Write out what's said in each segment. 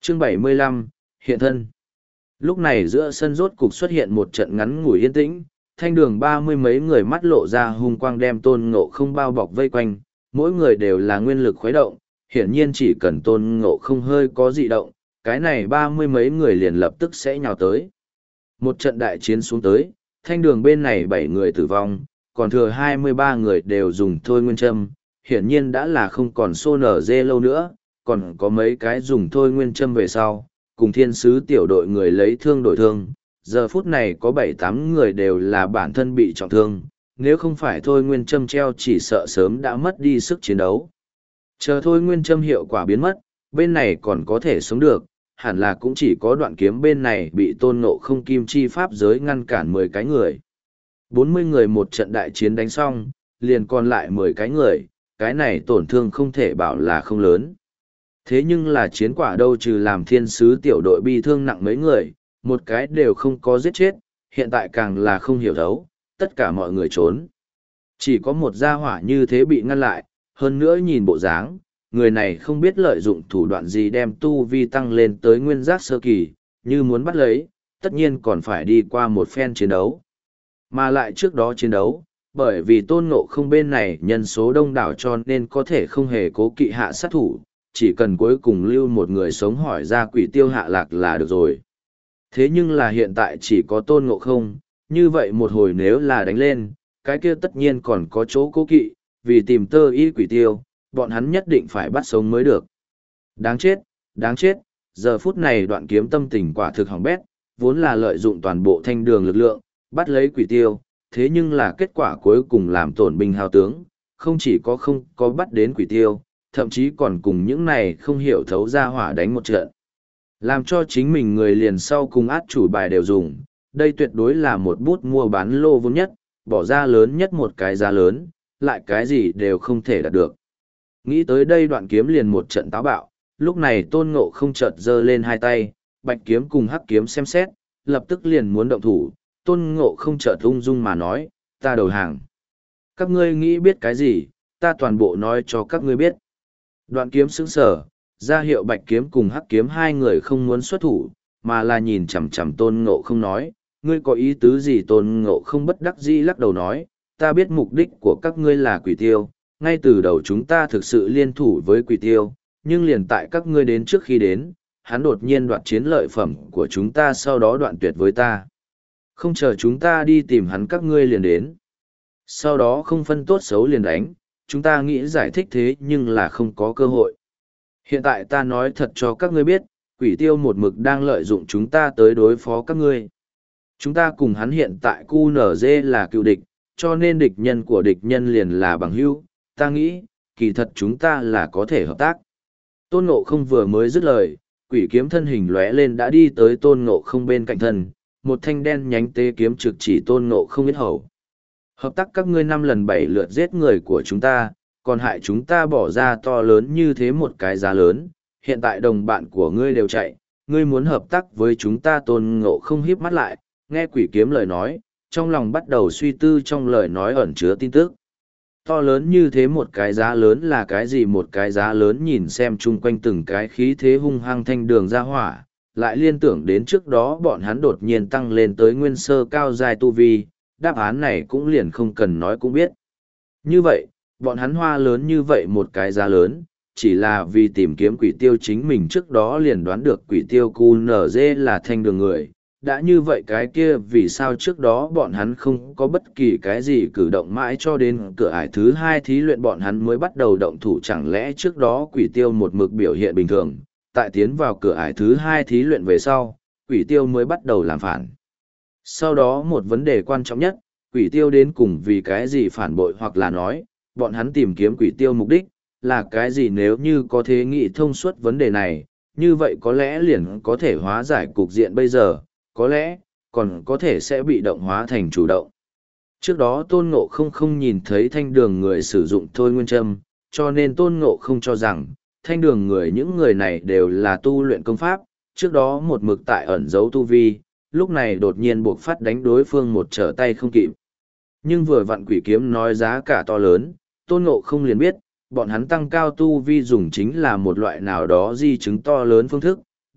Chương 75, Hiện thân. Lúc này giữa sân rốt cục xuất hiện một trận ngắn ngủi yên tĩnh, thanh đường 30 mấy người mắt lộ ra hung quang đem Tôn Ngộ Không bao bọc vây quanh, mỗi người đều là nguyên lực khuấy động, hiển nhiên chỉ cần Tôn Ngộ Không hơi có dị động, cái này 30 mấy người liền lập tức sẽ nhào tới. Một trận đại chiến xuống tới, thanh đường bên này 7 người tử vong, còn thừa 23 người đều dùng thôi nguyên châm, hiển nhiên đã là không còn xô nở dê lâu nữa, còn có mấy cái dùng thôi nguyên châm về sau, cùng thiên sứ tiểu đội người lấy thương đổi thương, giờ phút này có 7-8 người đều là bản thân bị trọng thương, nếu không phải thôi nguyên châm treo chỉ sợ sớm đã mất đi sức chiến đấu. Chờ thôi nguyên châm hiệu quả biến mất, bên này còn có thể sống được, hẳn là cũng chỉ có đoạn kiếm bên này bị Tôn Ngộ Không kim chi pháp giới ngăn cản 10 cái người. 40 người một trận đại chiến đánh xong, liền còn lại 10 cái người, cái này tổn thương không thể bảo là không lớn. Thế nhưng là chiến quả đâu trừ làm thiên sứ tiểu đội bị thương nặng mấy người, một cái đều không có giết chết, hiện tại càng là không hiểu thấu, tất cả mọi người trốn. Chỉ có một gia hỏa như thế bị ngăn lại, hơn nữa nhìn bộ dáng, người này không biết lợi dụng thủ đoạn gì đem tu vi tăng lên tới nguyên giác sơ kỳ, như muốn bắt lấy, tất nhiên còn phải đi qua một phen chiến đấu. Mà lại trước đó chiến đấu, bởi vì Tôn Ngộ Không bên này nhân số đông đảo cho nên có thể không hề cố kỵ hạ sát thủ, chỉ cần cuối cùng lưu một người sống hỏi ra quỷ tiêu hạ lạc là được rồi. Thế nhưng là hiện tại chỉ có Tôn Ngộ Không, như vậy một hồi nếu là đánh lên, cái kia tất nhiên còn có chỗ cố kỵ, vì tìm tơ y quỷ tiêu, bọn hắn nhất định phải bắt sống mới được. Đáng chết, giờ phút này đoạn kiếm tâm tình quả thực hỏng bét, vốn là lợi dụng toàn bộ thanh đường lực lượng, bắt lấy quỷ tiêu, thế nhưng là kết quả cuối cùng làm tổn binh hao tướng, không chỉ có không có bắt đến quỷ tiêu, thậm chí còn cùng những này không hiểu thấu ra hỏa đánh một trận. Làm cho chính mình người liền sau cùng át chủ bài đều dùng, đây tuyệt đối là một bút mua bán lô vốn nhất, bỏ ra lớn nhất một cái giá lớn, lại cái gì đều không thể đạt được. Nghĩ tới đây đoạn kiếm liền một trận táo bạo, lúc này Tôn Ngộ Không chợt giơ lên hai tay, bạch kiếm cùng hắc kiếm xem xét, lập tức liền muốn động thủ, Tôn Ngộ Không chợt ung dung mà nói, ta đầu hàng. Các ngươi nghĩ biết cái gì, ta toàn bộ nói cho các ngươi biết. Đoạn kiếm sững sờ, ra hiệu bạch kiếm cùng hắc kiếm hai người không muốn xuất thủ, mà là nhìn chằm chằm Tôn Ngộ Không nói, ngươi có ý tứ gì? Tôn Ngộ Không bất đắc dĩ lắc đầu nói, ta biết mục đích của các ngươi là quỷ tiêu, ngay từ đầu chúng ta thực sự liên thủ với quỷ tiêu, nhưng liền tại các ngươi đến trước khi đến, hắn đột nhiên đoạt chiến lợi phẩm của chúng ta, sau đó đoạn tuyệt với ta. Không chờ chúng ta đi tìm hắn các ngươi liền đến. Sau đó không phân tốt xấu liền đánh, chúng ta nghĩ giải thích thế nhưng là không có cơ hội. Hiện tại ta nói thật cho các ngươi biết, quỷ tiêu một mực đang lợi dụng chúng ta tới đối phó các ngươi. Chúng ta cùng hắn hiện tại QNZ là cựu địch, cho nên địch nhân của địch nhân liền là bằng hữu. Ta nghĩ, kỳ thật chúng ta là có thể hợp tác. Tôn Ngộ Không vừa mới dứt lời, quỷ kiếm thân hình lóe lên đã đi tới Tôn Ngộ Không bên cạnh thân, một thanh đen nhánh tế kiếm trực chỉ Tôn Ngộ Không biết hầu. Hợp tác các ngươi 5 lần 7 lượt giết người của chúng ta, còn hại chúng ta bỏ ra to lớn như thế một cái giá lớn, hiện tại đồng bạn của ngươi đều chạy, ngươi muốn hợp tác với chúng ta? Tôn Ngộ Không híp mắt lại, nghe quỷ kiếm lời nói, trong lòng bắt đầu suy tư trong lời nói ẩn chứa tin tức. To lớn như thế một cái giá lớn là cái gì? Một cái giá lớn nhìn xem chung quanh từng cái khí thế hung hăng thanh đường ra hỏa, lại liên tưởng đến trước đó bọn hắn đột nhiên tăng lên tới nguyên sơ cao dài tu vi, đáp án này cũng liền không cần nói cũng biết. Như vậy, bọn hắn hoa lớn như vậy một cái giá lớn, chỉ là vì tìm kiếm quỷ tiêu, chính mình trước đó liền đoán được quỷ tiêu QNZ là thanh đường người. Đã như vậy cái kia vì sao trước đó bọn hắn không có bất kỳ cái gì cử động mãi cho đến cửa ải thứ 2 thí luyện bọn hắn mới bắt đầu động thủ? Chẳng lẽ trước đó quỷ tiêu một mực biểu hiện bình thường, tại tiến vào cửa ải thứ 2 thí luyện về sau, quỷ tiêu mới bắt đầu làm phản? Sau đó một vấn đề quan trọng nhất, quỷ tiêu đến cùng vì cái gì phản bội, hoặc là nói, bọn hắn tìm kiếm quỷ tiêu mục đích là cái gì? Nếu như có thể nghĩ thông suốt vấn đề này, như vậy có lẽ liền có thể hóa giải cục diện bây giờ, có lẽ còn có thể sẽ bị động hóa thành chủ động. Trước đó Tôn Ngộ Không không nhìn thấy thanh đường người sử dụng thôi nguyên châm, cho nên Tôn Ngộ Không cho rằng thanh đường người những người này đều là tu luyện công pháp, trước đó một mực tại ẩn giấu tu vi, lúc này đột nhiên buộc phát đánh đối phương một trở tay không kịp. Nhưng vừa vặn quỷ kiếm nói giá cả to lớn, Tôn Ngộ Không liền biết, bọn hắn tăng cao tu vi dùng chính là một loại nào đó di chứng to lớn phương thức,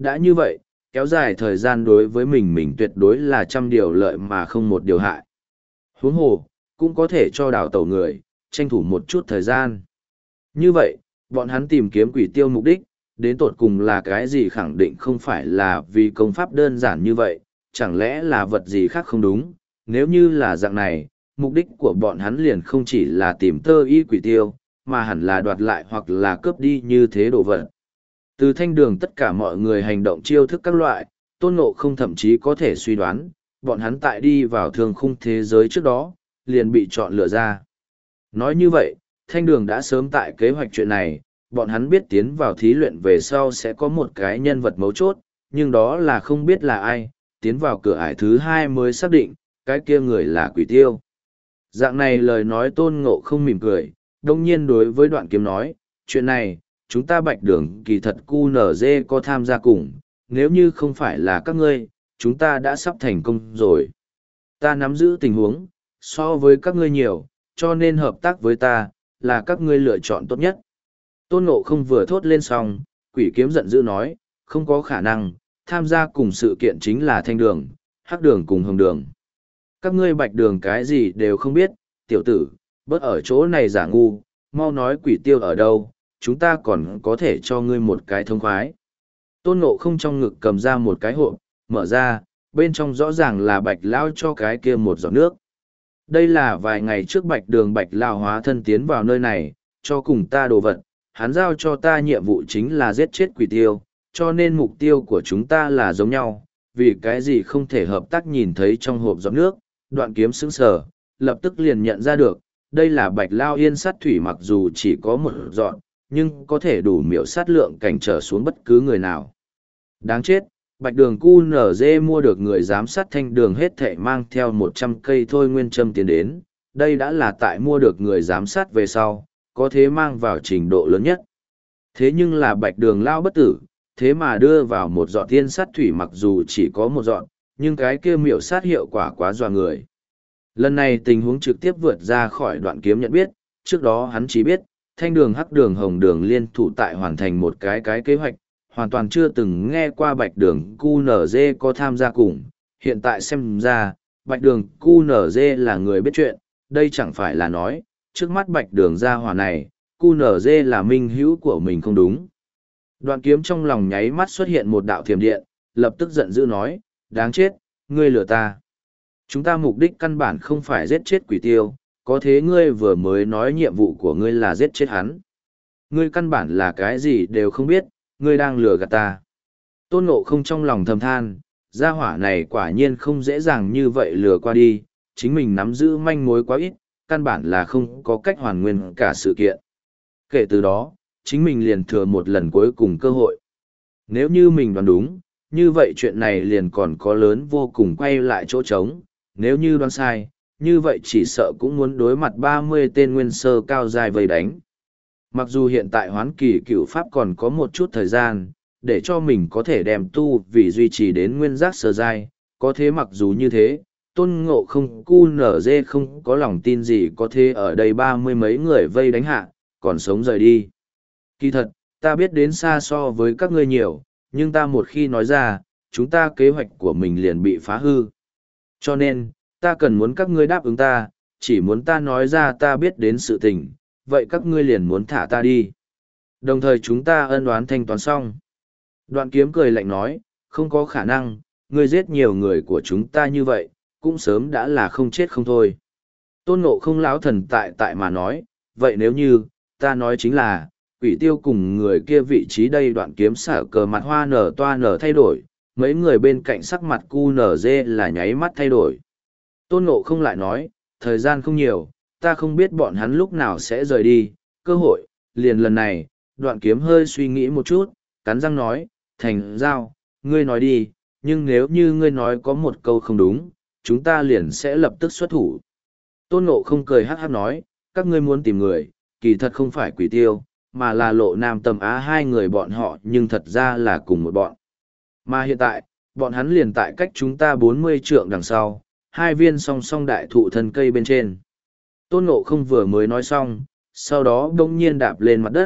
Đã như vậy, kéo dài thời gian đối với mình tuyệt đối là trăm điều lợi mà không một điều hại. Huống hồ, cũng có thể cho đào tẩu người, tranh thủ một chút thời gian. Như vậy, bọn hắn tìm kiếm quỷ tiêu mục đích, đến tột cùng là cái gì khẳng định không phải là vì công pháp đơn giản như vậy, chẳng lẽ là vật gì khác không đúng, nếu như là dạng này, mục đích của bọn hắn liền không chỉ là tìm tơ y quỷ tiêu, mà hẳn là đoạt lại hoặc là cướp đi như thế đồ vật. Từ thanh đường tất cả mọi người hành động chiêu thức các loại, Tôn Ngộ không thậm chí có thể suy đoán, bọn hắn tại đi vào thương khung thế giới trước đó, liền bị chọn lựa ra. Nói như vậy, thanh đường đã sớm tại kế hoạch chuyện này, bọn hắn biết tiến vào thí luyện về sau sẽ có một cái nhân vật mấu chốt, nhưng đó là không biết là ai, tiến vào cửa ải thứ hai mới xác định, cái kia người là quỷ tiêu. Dạng này lời nói Tôn Ngộ không mỉm cười, đông nhiên đối với Đoạn Kiếm nói, chuyện này, chúng ta Bạch Đường kỳ thật QNZ có tham gia cùng, nếu như không phải là các ngươi, chúng ta đã sắp thành công rồi. Ta nắm giữ tình huống, so với các ngươi nhiều, cho nên hợp tác với ta, là các ngươi lựa chọn tốt nhất. Tôn Ngộ không vừa thốt lên xong, quỷ kiếm giận dữ nói, không có khả năng, tham gia cùng sự kiện chính là thanh đường, hắc đường cùng hồng đường. Các ngươi Bạch Đường cái gì đều không biết, tiểu tử, bớt ở chỗ này giả ngu, mau nói quỷ tiêu ở đâu, chúng ta còn có thể cho ngươi một cái thông khoái. Tôn Ngộ không trong ngực cầm ra một cái hộp, mở ra, bên trong rõ ràng là Bạch Lao cho cái kia một giọt nước. Đây là vài ngày trước Bạch Đường Bạch Lao hóa thân tiến vào nơi này, cho cùng ta đồ vật, hắn giao cho ta nhiệm vụ chính là giết chết quỷ tiêu, cho nên mục tiêu của chúng ta là giống nhau, vì cái gì không thể hợp tác. Nhìn thấy trong hộp giọt nước, Đoạn Kiếm sững sờ, lập tức liền nhận ra được, đây là Bạch Lao yên sát thủy, mặc dù chỉ có một giọt, nhưng có thể đủ miểu sát lượng cảnh trở xuống bất cứ người nào. Đáng chết, Bạch Đường QNZ mua được người giám sát thanh đường hết thảy mang theo 100 cây thôi nguyên châm tiến đến, đây đã là tại mua được người giám sát về sau, có thế mang vào trình độ lớn nhất. Thế nhưng là Bạch Đường Lao bất tử, thế mà đưa vào một giọt tiên sát thủy, mặc dù chỉ có một giọt, nhưng cái kia miểu sát hiệu quả quá dọa người. Lần này tình huống trực tiếp vượt ra khỏi Đoạn Kiếm nhận biết, trước đó hắn chỉ biết, thanh đường hắc đường hồng đường liên thủ tại hoàn thành một cái kế hoạch, hoàn toàn chưa từng nghe qua Bạch Đường QNZ có tham gia cùng, hiện tại xem ra, Bạch Đường QNZ là người biết chuyện, đây chẳng phải là nói, trước mắt Bạch Đường gia hỏa này, QNZ là minh hữu của mình không đúng. Đoạn Kiếm trong lòng nháy mắt xuất hiện một đạo thiểm điện, lập tức giận dữ nói, đáng chết, ngươi lừa ta. Chúng ta mục đích căn bản không phải giết chết quỷ tiêu, có thế ngươi vừa mới nói nhiệm vụ của ngươi là giết chết hắn. Ngươi căn bản là cái gì đều không biết, ngươi đang lừa gạt ta. Tôn Ngộ không trong lòng thầm than, gia hỏa này quả nhiên không dễ dàng như vậy lừa qua đi, chính mình nắm giữ manh mối quá ít, căn bản là không có cách hoàn nguyên cả sự kiện. Kể từ đó, chính mình liền thừa một lần cuối cùng cơ hội. Nếu như mình đoán đúng, như vậy chuyện này liền còn có lớn vô cùng quay lại chỗ trống, nếu như đoán sai, như vậy chỉ sợ cũng muốn đối mặt 30 tên nguyên sơ cao dài vây đánh. Mặc dù hiện tại hoán kỳ cửu pháp còn có một chút thời gian, để cho mình có thể đem tu vì duy trì đến nguyên giác sơ giai, có thế mặc dù như thế, Tôn Ngộ không QNZ không có lòng tin gì có thế ở đây 30 mấy người vây đánh hạ, còn sống rời đi. Kỳ thật, ta biết đến xa so với các ngươi nhiều, nhưng ta một khi nói ra, chúng ta kế hoạch của mình liền bị phá hư. Cho nên, ta cần muốn các ngươi đáp ứng ta, chỉ muốn ta nói ra ta biết đến sự tình, vậy các ngươi liền muốn thả ta đi. Đồng thời chúng ta ân oán thanh toán xong. Đoạn Kiếm cười lạnh nói, không có khả năng, ngươi giết nhiều người của chúng ta như vậy, cũng sớm đã là không chết không thôi. Tôn Ngộ không lão thần tại mà nói, vậy nếu như, ta nói chính là, quỷ tiêu cùng người kia vị trí đây. Đoạn Kiếm xả cờ mặt hoa nở toa nở thay đổi, mấy người bên cạnh sắc mặt cu nở dê là nháy mắt thay đổi. Tôn Ngộ không lại nói, thời gian không nhiều, ta không biết bọn hắn lúc nào sẽ rời đi, cơ hội, liền lần này. Đoạn Kiếm hơi suy nghĩ một chút, cắn răng nói, Thành Giao, ngươi nói đi, nhưng nếu như ngươi nói có một câu không đúng, chúng ta liền sẽ lập tức xuất thủ. Tôn Ngộ không cười hắc hắc nói, các ngươi muốn tìm người, kỳ thật không phải quỷ tiêu, mà là Lộ Nam Tầm Á, hai người bọn họ nhưng thật ra là cùng một bọn. Mà hiện tại, bọn hắn liền tại cách chúng ta 40 trượng đằng sau, hai viên song song đại thụ thân cây bên trên. Tôn Ngộ không vừa mới nói xong, sau đó đông nhiên đạp lên mặt đất,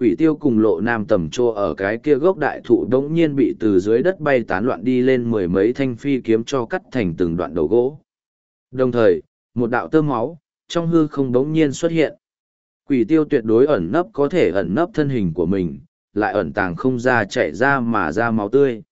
Quỷ tiêu cùng Lộ Nam tầm trô ở cái kia gốc đại thụ đống nhiên bị từ dưới đất bay tán loạn đi lên mười mấy thanh phi kiếm cho cắt thành từng đoạn đầu gỗ. Đồng thời, một đạo tơ máu, trong hư không đống nhiên xuất hiện. Quỷ tiêu tuyệt đối ẩn nấp có thể ẩn nấp thân hình của mình, lại ẩn tàng không ra chạy ra mà ra máu tươi.